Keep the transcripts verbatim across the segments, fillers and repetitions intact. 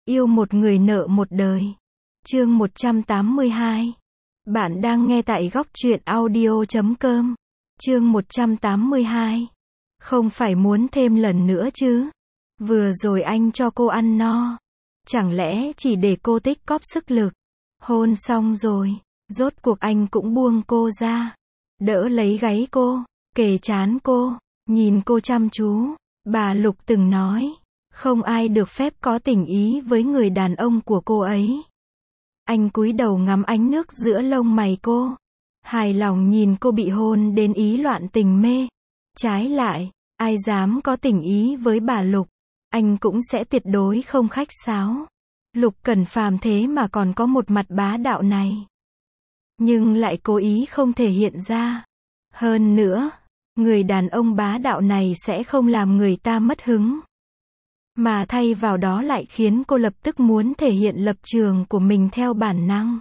Yêu một người nợ một đời. Chương một trăm tám mươi hai. Bạn đang nghe tại góc truyện audio chấm com. Chương một trăm tám mươi hai. Không phải muốn thêm lần nữa chứ? Vừa rồi anh cho cô ăn no. Chẳng lẽ chỉ để cô tích cóp sức lực? Hôn xong rồi, rốt cuộc anh cũng buông cô ra. Đỡ lấy gáy cô, kề trán cô, nhìn cô chăm chú. Bà Lục từng nói, không ai được phép có tình ý với người đàn ông của cô ấy. Anh cúi đầu ngắm ánh nước giữa lông mày cô. Hài lòng nhìn cô bị hôn đến ý loạn tình mê. Trái lại, ai dám có tình ý với bà Lục, anh cũng sẽ tuyệt đối không khách sáo. Lục Cẩn Phàm thế mà còn có một mặt bá đạo này. Nhưng lại cố ý không thể hiện ra. Hơn nữa, người đàn ông bá đạo này sẽ không làm người ta mất hứng. Mà thay vào đó lại khiến cô lập tức muốn thể hiện lập trường của mình theo bản năng.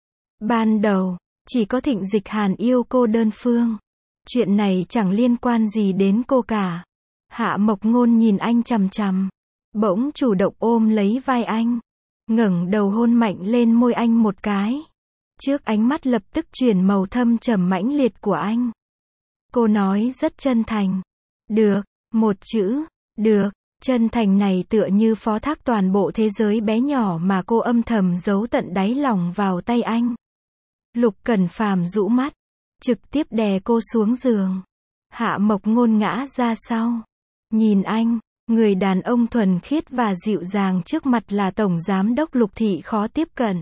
Ban đầu, chỉ có Thịnh Dịch Hàn yêu cô đơn phương. Chuyện này chẳng liên quan gì đến cô cả. Hạ Mộc Ngôn nhìn anh chằm chằm. Bỗng chủ động ôm lấy vai anh. Ngẩng đầu hôn mạnh lên môi anh một cái. Trước ánh mắt lập tức chuyển màu thâm trầm mãnh liệt của anh. Cô nói rất chân thành. Được, một chữ, được. Chân thành này tựa như phó thác toàn bộ thế giới bé nhỏ mà cô âm thầm giấu tận đáy lòng vào tay anh. Lục Cẩn Phàm rũ mắt, trực tiếp đè cô xuống giường. Hạ Mộc Ngôn ngã ra sau. Nhìn anh, người đàn ông thuần khiết và dịu dàng trước mặt là tổng giám đốc Lục thị khó tiếp cận.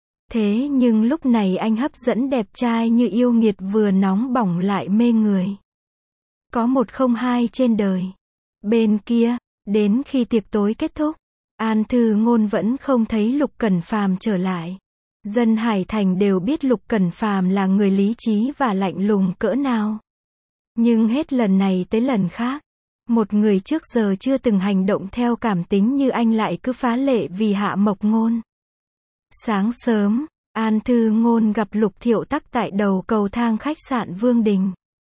Thế nhưng lúc này anh hấp dẫn đẹp trai như yêu nghiệt vừa nóng bỏng lại mê người. Có một không hai trên đời. Bên kia, đến khi tiệc tối kết thúc, An Thư Ngôn vẫn không thấy Lục Cẩn Phàm trở lại. Dân Hải Thành đều biết Lục Cẩn Phàm là người lý trí và lạnh lùng cỡ nào. Nhưng hết lần này tới lần khác, một người trước giờ chưa từng hành động theo cảm tính như anh lại cứ phá lệ vì Hạ Mộc Ngôn. Sáng sớm, An Thư Ngôn gặp Lục Thiệu Tắc tại đầu cầu thang khách sạn Vương Đình.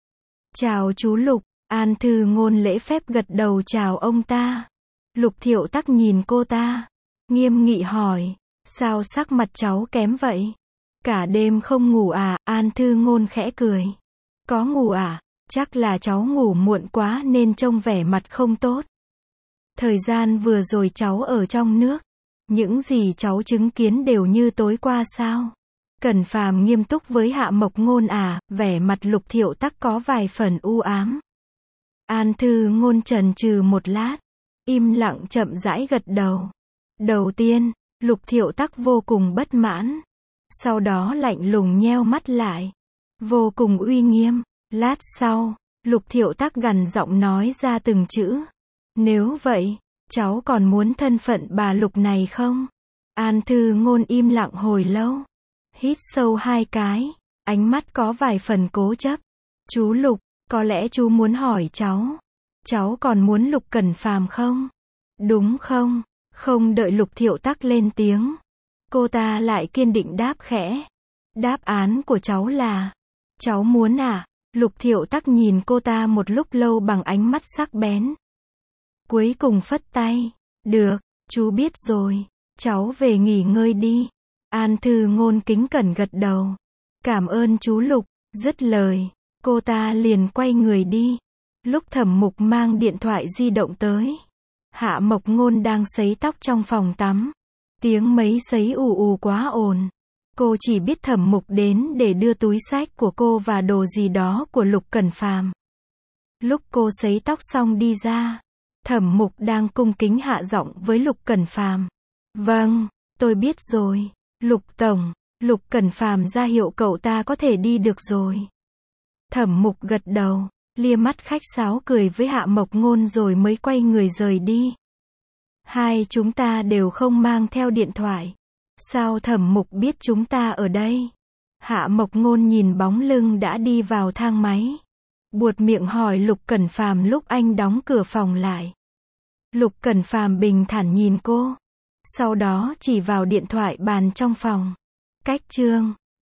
Chào chú Lục. An Thư Ngôn lễ phép gật đầu chào ông ta. Lục Thiệu Tắc nhìn cô ta, nghiêm nghị hỏi, sao sắc mặt cháu kém vậy? Cả đêm không ngủ à? An Thư Ngôn khẽ cười. Có ngủ à? Chắc là cháu ngủ muộn quá nên trông vẻ mặt không tốt. Thời gian vừa rồi cháu ở trong nước. Những gì cháu chứng kiến đều như tối qua sao? Cẩn Phàm nghiêm túc với Hạ Mộc Ngôn à? Vẻ mặt Lục Thiệu Tắc có vài phần u ám. An Thư Ngôn chần chừ một lát, im lặng chậm rãi gật đầu. Đầu tiên, Lục Thiệu Tắc vô cùng bất mãn. Sau đó lạnh lùng nheo mắt lại. Vô cùng uy nghiêm. Lát sau, Lục Thiệu Tắc gằn giọng nói ra từng chữ. Nếu vậy, cháu còn muốn thân phận bà Lục này không? An Thư Ngôn im lặng hồi lâu. Hít sâu hai cái, ánh mắt có vài phần cố chấp. Chú Lục, có lẽ chú muốn hỏi cháu. Cháu còn muốn Lục Cẩn Phàm không? Đúng không? Không đợi Lục Thiệu Tắc lên tiếng, cô ta lại kiên định đáp khẽ. Đáp án của cháu là, cháu muốn à? Lục Thiệu Tắc nhìn cô ta một lúc lâu bằng ánh mắt sắc bén. Cuối cùng phất tay. Được, chú biết rồi. Cháu về nghỉ ngơi đi. An Thư Ngôn kính cẩn gật đầu. Cảm ơn chú Lục. Dứt lời, cô ta liền quay người đi. Lúc Thẩm Mục mang điện thoại di động tới, Hạ Mộc Ngôn đang sấy tóc trong phòng tắm. Tiếng máy sấy ù ù quá ồn. Cô chỉ biết Thẩm Mục đến để đưa túi xách của cô và đồ gì đó của Lục Cẩn Phàm. Lúc cô sấy tóc xong đi ra, Thẩm Mục đang cung kính hạ giọng với Lục Cẩn Phàm. Vâng, tôi biết rồi. Lục Tổng. Lục Cẩn Phàm ra hiệu cậu ta có thể đi được rồi. Thẩm Mục gật đầu, lia mắt khách sáo cười với Hạ Mộc Ngôn rồi mới quay người rời đi. Hai chúng ta đều không mang theo điện thoại. Sao Thẩm Mục biết chúng ta ở đây? Hạ Mộc Ngôn nhìn bóng lưng đã đi vào thang máy. Buột miệng hỏi Lục Cẩn Phàm lúc anh đóng cửa phòng lại. Lục Cẩn Phàm bình thản nhìn cô. Sau đó chỉ vào điện thoại bàn trong phòng. Cách chương